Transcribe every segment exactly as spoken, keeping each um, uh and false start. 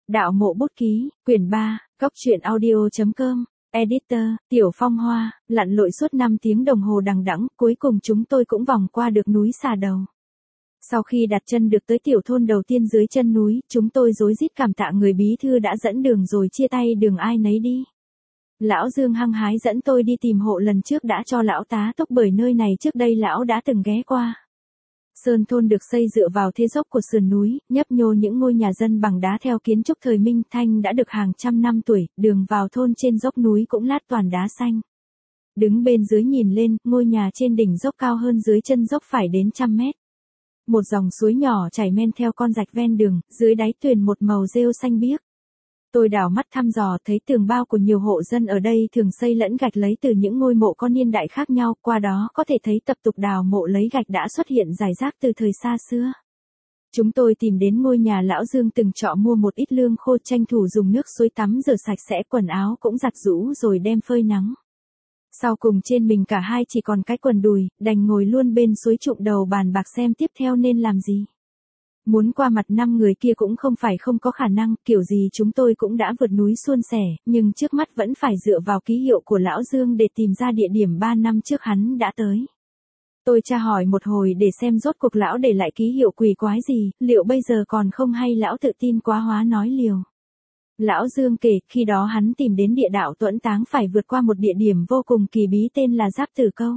Đạo mộ bút ký, quyển ba, góc truyện audio.com, editor, Tiểu Phong Hoa, lặn lội suốt năm tiếng đồng hồ đằng đẵng, cuối cùng chúng tôi cũng vòng qua được núi Xà Đầu. Sau khi đặt chân được tới tiểu thôn đầu tiên dưới chân núi, chúng tôi rối rít cảm tạ người bí thư đã dẫn đường rồi chia tay đường ai nấy đi. Lão Dương hăng hái dẫn tôi đi tìm hộ lần trước đã cho lão tá túc, bởi nơi này trước đây lão đã từng ghé qua. Sơn thôn được xây dựa vào thế dốc của sườn núi, nhấp nhô những ngôi nhà dân bằng đá theo kiến trúc thời Minh Thanh đã được hàng trăm năm tuổi, đường vào thôn trên dốc núi cũng lát toàn đá xanh. Đứng bên dưới nhìn lên, ngôi nhà trên đỉnh dốc cao hơn dưới chân dốc phải đến trăm mét. Một dòng suối nhỏ chảy men theo con rạch ven đường, dưới đáy tuyền một màu rêu xanh biếc. Tôi đảo mắt thăm dò thấy tường bao của nhiều hộ dân ở đây thường xây lẫn gạch lấy từ những ngôi mộ có niên đại khác nhau, qua đó có thể thấy tập tục đào mộ lấy gạch đã xuất hiện rải rác từ thời xa xưa. Chúng tôi tìm đến ngôi nhà lão Dương từng trọ, mua một ít lương khô, tranh thủ dùng nước suối tắm rửa sạch sẽ, quần áo cũng giặt giũ rồi đem phơi nắng. Sau cùng trên mình cả hai chỉ còn cái quần đùi, đành ngồi luôn bên suối trụng đầu bàn bạc xem tiếp theo nên làm gì. Muốn qua mặt năm người kia cũng không phải không có khả năng, kiểu gì chúng tôi cũng đã vượt núi suôn sẻ, nhưng trước mắt vẫn phải dựa vào ký hiệu của lão Dương để tìm ra địa điểm ba năm trước hắn đã tới. Tôi tra hỏi một hồi để xem rốt cuộc lão để lại ký hiệu quỷ quái gì, liệu bây giờ còn không hay lão tự tin quá hóa nói liều. Lão Dương kể, khi đó hắn tìm đến địa đạo Tuẫn Táng phải vượt qua một địa điểm vô cùng kỳ bí tên là Giáp Tử Câu.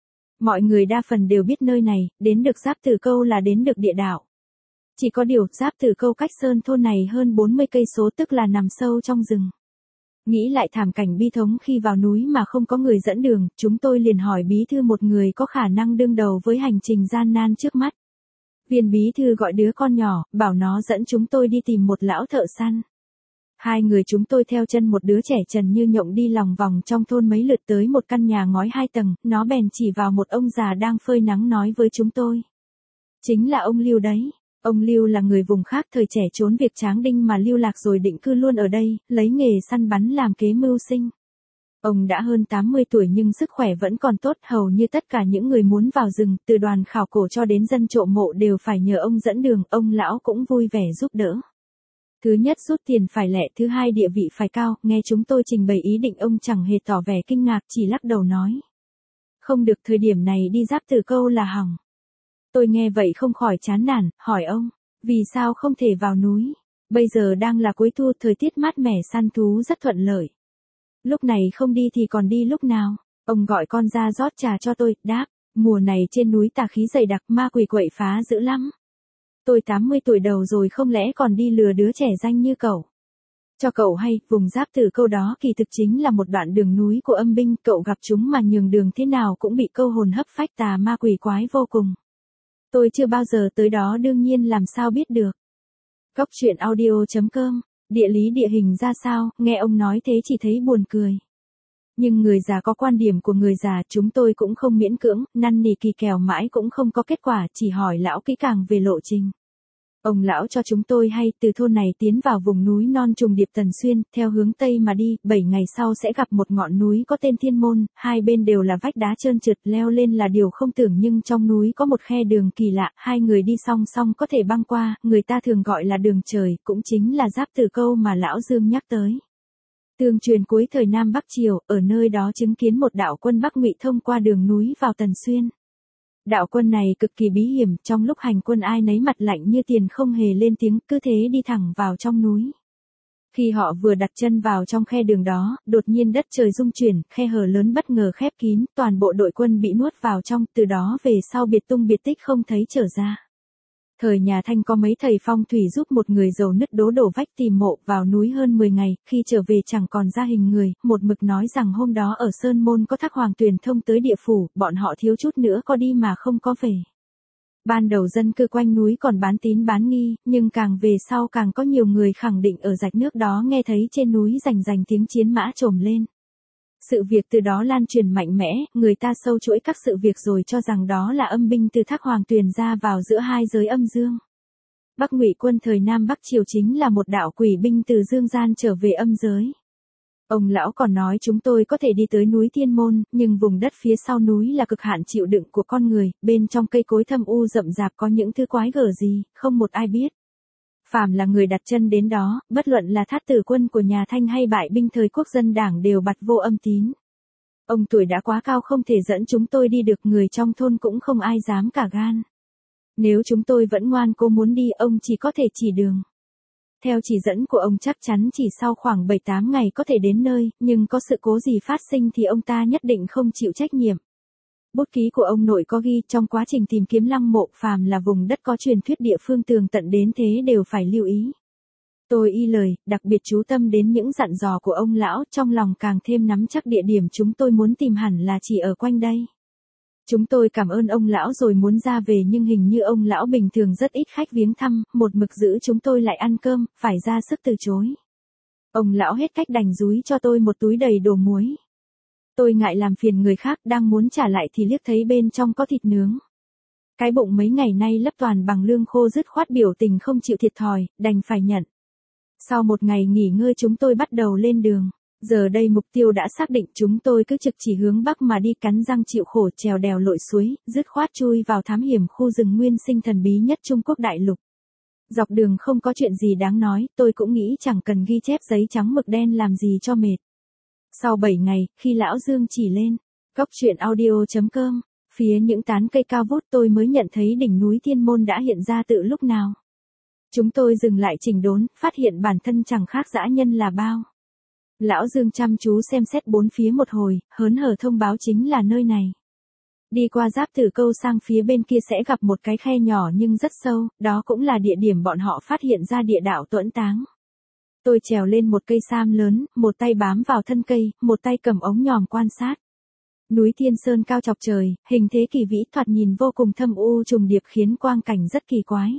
Mọi người đa phần đều biết nơi này, đến được Giáp Tử Câu là đến được địa đạo. Chỉ có điều, Giáp Tử Câu cách sơn thôn này hơn bốn mươi cây số, tức là nằm sâu trong rừng. Nghĩ lại thảm cảnh bi thống khi vào núi mà không có người dẫn đường, chúng tôi liền hỏi bí thư một người có khả năng đương đầu với hành trình gian nan trước mắt. Viên bí thư gọi đứa con nhỏ, bảo nó dẫn chúng tôi đi tìm một lão thợ săn. Hai người chúng tôi theo chân một đứa trẻ trần như nhộng đi lòng vòng trong thôn mấy lượt tới một căn nhà ngói hai tầng, nó bèn chỉ vào một ông già đang phơi nắng nói với chúng tôi. Chính là ông Lưu đấy. Ông Lưu là người vùng khác, thời trẻ trốn việc Tráng Đinh mà lưu lạc rồi định cư luôn ở đây, lấy nghề săn bắn làm kế mưu sinh. Ông đã hơn tám mươi tuổi nhưng sức khỏe vẫn còn tốt, hầu như tất cả những người muốn vào rừng, từ đoàn khảo cổ cho đến dân trộm mộ đều phải nhờ ông dẫn đường, ông lão cũng vui vẻ giúp đỡ. Thứ nhất rút tiền phải lẹ, thứ hai địa vị phải cao, nghe chúng tôi trình bày ý định ông chẳng hề tỏ vẻ kinh ngạc, chỉ lắc đầu nói. Không được, thời điểm này đi Giáp Tử Câu là hỏng. Tôi nghe vậy không khỏi chán nản, hỏi ông, vì sao không thể vào núi? Bây giờ đang là cuối thu, thời tiết mát mẻ, săn thú rất thuận lợi. Lúc này không đi thì còn đi lúc nào? Ông gọi con ra rót trà cho tôi, đáp, mùa này trên núi tà khí dày đặc, ma quỷ quậy phá dữ lắm. Tôi tám mươi tuổi đầu rồi không lẽ còn đi lừa đứa trẻ danh như cậu? Cho cậu hay, vùng Giáp Tử Câu đó kỳ thực chính là một đoạn đường núi của âm binh, cậu gặp chúng mà nhường đường thế nào cũng bị câu hồn hấp phách, tà ma quỷ quái vô cùng. Tôi chưa bao giờ tới đó đương nhiên làm sao biết được. Góc truyện audio.com, địa lý địa hình ra sao, nghe ông nói thế chỉ thấy buồn cười. Nhưng người già có quan điểm của người già, chúng tôi cũng không miễn cưỡng, năn nỉ kỳ kèo mãi cũng không có kết quả, chỉ hỏi lão kỹ càng về lộ trình. Ông lão cho chúng tôi hay, từ thôn này tiến vào vùng núi non trùng điệp Tần Xuyên, theo hướng Tây mà đi, bảy ngày sau sẽ gặp một ngọn núi có tên Thiên Môn, hai bên đều là vách đá trơn trượt, leo lên là điều không tưởng nhưng trong núi có một khe đường kỳ lạ, hai người đi song song có thể băng qua, người ta thường gọi là đường trời, cũng chính là Giáp Tử Câu mà lão Dương nhắc tới. Tương truyền cuối thời Nam Bắc Triều, ở nơi đó chứng kiến một đạo quân Bắc Ngụy thông qua đường núi vào Tần Xuyên. Đạo quân này cực kỳ bí hiểm, trong lúc hành quân ai nấy mặt lạnh như tiền không hề lên tiếng, cứ thế đi thẳng vào trong núi. Khi họ vừa đặt chân vào trong khe đường đó, đột nhiên đất trời rung chuyển, khe hở lớn bất ngờ khép kín, toàn bộ đội quân bị nuốt vào trong, từ đó về sau biệt tung biệt tích không thấy trở ra. Thời nhà Thanh có mấy thầy phong thủy giúp một người giàu nứt đố đổ vách tìm mộ, vào núi hơn mười ngày, khi trở về chẳng còn ra hình người, một mực nói rằng hôm đó ở Sơn Môn có thác hoàng tuyền thông tới địa phủ, bọn họ thiếu chút nữa có đi mà không có về. Ban đầu dân cư quanh núi còn bán tín bán nghi, nhưng càng về sau càng có nhiều người khẳng định ở rạch nước đó nghe thấy trên núi rành rành tiếng chiến mã trồm lên. Sự việc từ đó lan truyền mạnh mẽ, người ta sâu chuỗi các sự việc rồi cho rằng đó là âm binh từ thác hoàng tuyền ra vào giữa hai giới âm dương. Bắc Ngụy quân thời Nam Bắc Triều chính là một đạo quỷ binh từ dương gian trở về âm giới. Ông lão còn nói chúng tôi có thể đi tới núi Thiên Môn, nhưng vùng đất phía sau núi là cực hạn chịu đựng của con người, bên trong cây cối thâm u rậm rạp có những thứ quái gở gì, không một ai biết. Phàm là người đặt chân đến đó, bất luận là thát tử quân của nhà Thanh hay bại binh thời quốc dân đảng đều bặt vô âm tín. Ông tuổi đã quá cao không thể dẫn chúng tôi đi được, người trong thôn cũng không ai dám cả gan. Nếu chúng tôi vẫn ngoan cố muốn đi, ông chỉ có thể chỉ đường. Theo chỉ dẫn của ông chắc chắn chỉ sau khoảng bảy tám ngày có thể đến nơi, nhưng có sự cố gì phát sinh thì ông ta nhất định không chịu trách nhiệm. Bút ký của ông nội có ghi trong quá trình tìm kiếm lăng mộ, phàm là vùng đất có truyền thuyết địa phương tường tận đến thế đều phải lưu ý. Tôi y lời, đặc biệt chú tâm đến những dặn dò của ông lão, trong lòng càng thêm nắm chắc địa điểm chúng tôi muốn tìm hẳn là chỉ ở quanh đây. Chúng tôi cảm ơn ông lão rồi muốn ra về, nhưng hình như ông lão bình thường rất ít khách viếng thăm, một mực giữ chúng tôi lại ăn cơm, phải ra sức từ chối. Ông lão hết cách đành dúi cho tôi một túi đầy đồ muối. Tôi ngại làm phiền người khác, đang muốn trả lại thì liếc thấy bên trong có thịt nướng. Cái bụng mấy ngày nay lấp toàn bằng lương khô dứt khoát biểu tình không chịu thiệt thòi, đành phải nhận. Sau một ngày nghỉ ngơi chúng tôi bắt đầu lên đường. Giờ đây mục tiêu đã xác định, chúng tôi cứ trực chỉ hướng bắc mà đi, cắn răng chịu khổ trèo đèo lội suối, dứt khoát chui vào thám hiểm khu rừng nguyên sinh thần bí nhất Trung Quốc đại lục. Dọc đường không có chuyện gì đáng nói, tôi cũng nghĩ chẳng cần ghi chép giấy trắng mực đen làm gì cho mệt. Sau bảy ngày, khi lão Dương chỉ lên góc truyện audio chấm com, phía những tán cây cao vút, tôi mới nhận thấy đỉnh núi Thiên Môn đã hiện ra từ lúc nào. Chúng tôi dừng lại chỉnh đốn, phát hiện bản thân chẳng khác dã nhân là bao. Lão Dương chăm chú xem xét bốn phía một hồi, hớn hở thông báo chính là nơi này. Đi qua Giáp Tử Câu sang phía bên kia sẽ gặp một cái khe nhỏ nhưng rất sâu, đó cũng là địa điểm bọn họ phát hiện ra địa đạo tuẫn táng. Tôi trèo lên một cây sam lớn, một tay bám vào thân cây, một tay cầm ống nhòm quan sát. Núi Thiên Sơn cao chọc trời, hình thế kỳ vĩ, thoạt nhìn vô cùng thâm u trùng điệp, khiến quang cảnh rất kỳ quái.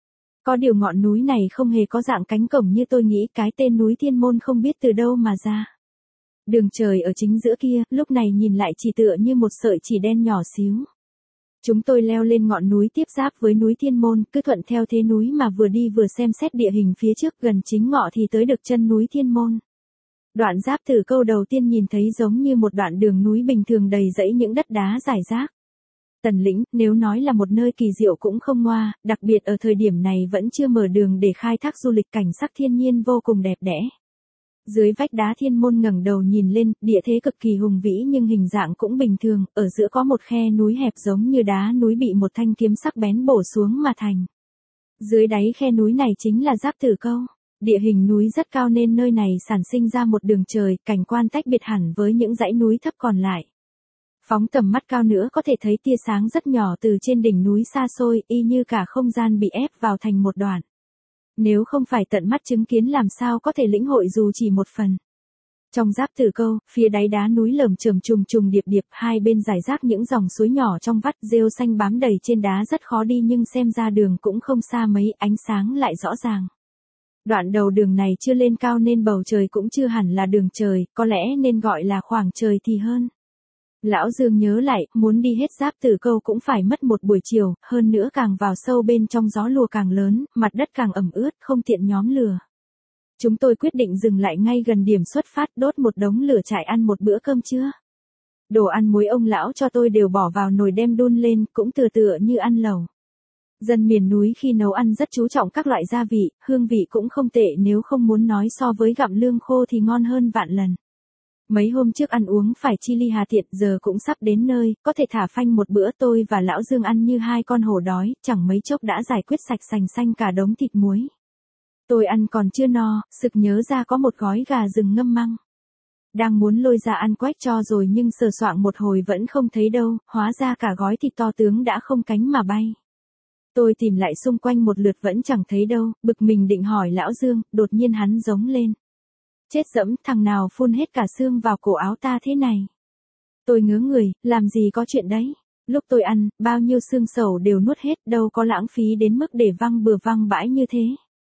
Có điều ngọn núi này không hề có dạng cánh cổng như tôi nghĩ, cái tên núi Thiên Môn không biết từ đâu mà ra. Đường trời ở chính giữa kia, lúc này nhìn lại chỉ tựa như một sợi chỉ đen nhỏ xíu. Chúng tôi leo lên ngọn núi tiếp giáp với núi Thiên Môn, cứ thuận theo thế núi mà vừa đi vừa xem xét địa hình phía trước, gần chính ngọ thì tới được chân núi Thiên Môn. Đoạn Giáp Tử Câu đầu tiên nhìn thấy giống như một đoạn đường núi bình thường đầy rẫy những đất đá rải rác. Tần lĩnh, nếu nói là một nơi kỳ diệu cũng không ngoa, đặc biệt ở thời điểm này vẫn chưa mở đường để khai thác du lịch, cảnh sắc thiên nhiên vô cùng đẹp đẽ. Dưới vách đá Thiên Môn ngẩng đầu nhìn lên, địa thế cực kỳ hùng vĩ nhưng hình dạng cũng bình thường, ở giữa có một khe núi hẹp giống như đá núi bị một thanh kiếm sắc bén bổ xuống mà thành. Dưới đáy khe núi này chính là Giáp Tử Câu. Địa hình núi rất cao nên nơi này sản sinh ra một đường trời, cảnh quan tách biệt hẳn với những dãy núi thấp còn lại. Phóng tầm mắt cao nữa có thể thấy tia sáng rất nhỏ từ trên đỉnh núi xa xôi, y như cả không gian bị ép vào thành một đoạn. Nếu không phải tận mắt chứng kiến làm sao có thể lĩnh hội dù chỉ một phần. Trong Giáp Tử Câu, phía đáy đá núi lởm chởm trùng trùng điệp điệp, hai bên rải rác những dòng suối nhỏ trong vắt, rêu xanh bám đầy trên đá rất khó đi nhưng xem ra đường cũng không xa mấy, ánh sáng lại rõ ràng. Đoạn đầu đường này chưa lên cao nên bầu trời cũng chưa hẳn là đường trời, có lẽ nên gọi là khoảng trời thì hơn. Lão Dương nhớ lại, muốn đi hết Giáp Tử Câu cũng phải mất một buổi chiều, hơn nữa càng vào sâu bên trong gió lùa càng lớn, mặt đất càng ẩm ướt, không tiện nhóm lửa. Chúng tôi quyết định dừng lại ngay gần điểm xuất phát, đốt một đống lửa trại ăn một bữa cơm trưa. Đồ ăn muối ông lão cho tôi đều bỏ vào nồi đem đun lên, cũng tựa tựa như ăn lẩu. Dân miền núi khi nấu ăn rất chú trọng các loại gia vị, hương vị cũng không tệ, nếu không muốn nói so với gặm lương khô thì ngon hơn vạn lần. Mấy hôm trước ăn uống phải chi ly hà tiện, giờ cũng sắp đến nơi, có thể thả phanh một bữa, tôi và lão Dương ăn như hai con hổ đói, chẳng mấy chốc đã giải quyết sạch sành xanh cả đống thịt muối. Tôi ăn còn chưa no, sực nhớ ra có một gói gà rừng ngâm măng. Đang muốn lôi ra ăn quách cho rồi nhưng sờ soạng một hồi vẫn không thấy đâu, hóa ra cả gói thịt to tướng đã không cánh mà bay. Tôi tìm lại xung quanh một lượt vẫn chẳng thấy đâu, bực mình định hỏi lão Dương, đột nhiên hắn giống lên. Chết dẫm, thằng nào phun hết cả xương vào cổ áo ta thế này. Tôi ngớ người, làm gì có chuyện đấy. Lúc tôi ăn, bao nhiêu xương sầu đều nuốt hết, đâu có lãng phí đến mức để văng bừa văng bãi như thế.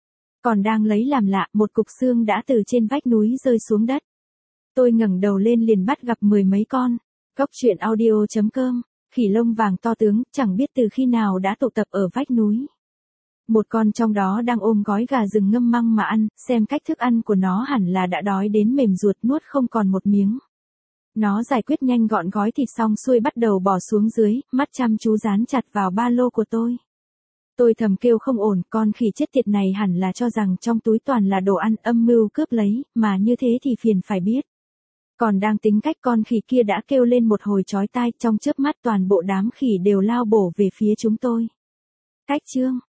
Còn đang lấy làm lạ, một cục xương đã từ trên vách núi rơi xuống đất. Tôi ngẩng đầu lên liền bắt gặp mười mấy con. Góc truyện audio chấm com, khỉ lông vàng to tướng, chẳng biết từ khi nào đã tụ tập ở vách núi. Một con trong đó đang ôm gói gà rừng ngâm măng mà ăn, xem cách thức ăn của nó hẳn là đã đói đến mềm ruột, nuốt không còn một miếng. Nó giải quyết nhanh gọn gói thịt xong xuôi bắt đầu bỏ xuống dưới, mắt chăm chú dán chặt vào ba lô của tôi. Tôi thầm kêu không ổn, con khỉ chết tiệt này hẳn là cho rằng trong túi toàn là đồ ăn, âm mưu cướp lấy, mà như thế thì phiền phải biết. Còn đang tính cách, con khỉ kia đã kêu lên một hồi chói tai, trong chớp mắt toàn bộ đám khỉ đều lao bổ về phía chúng tôi. Cách chương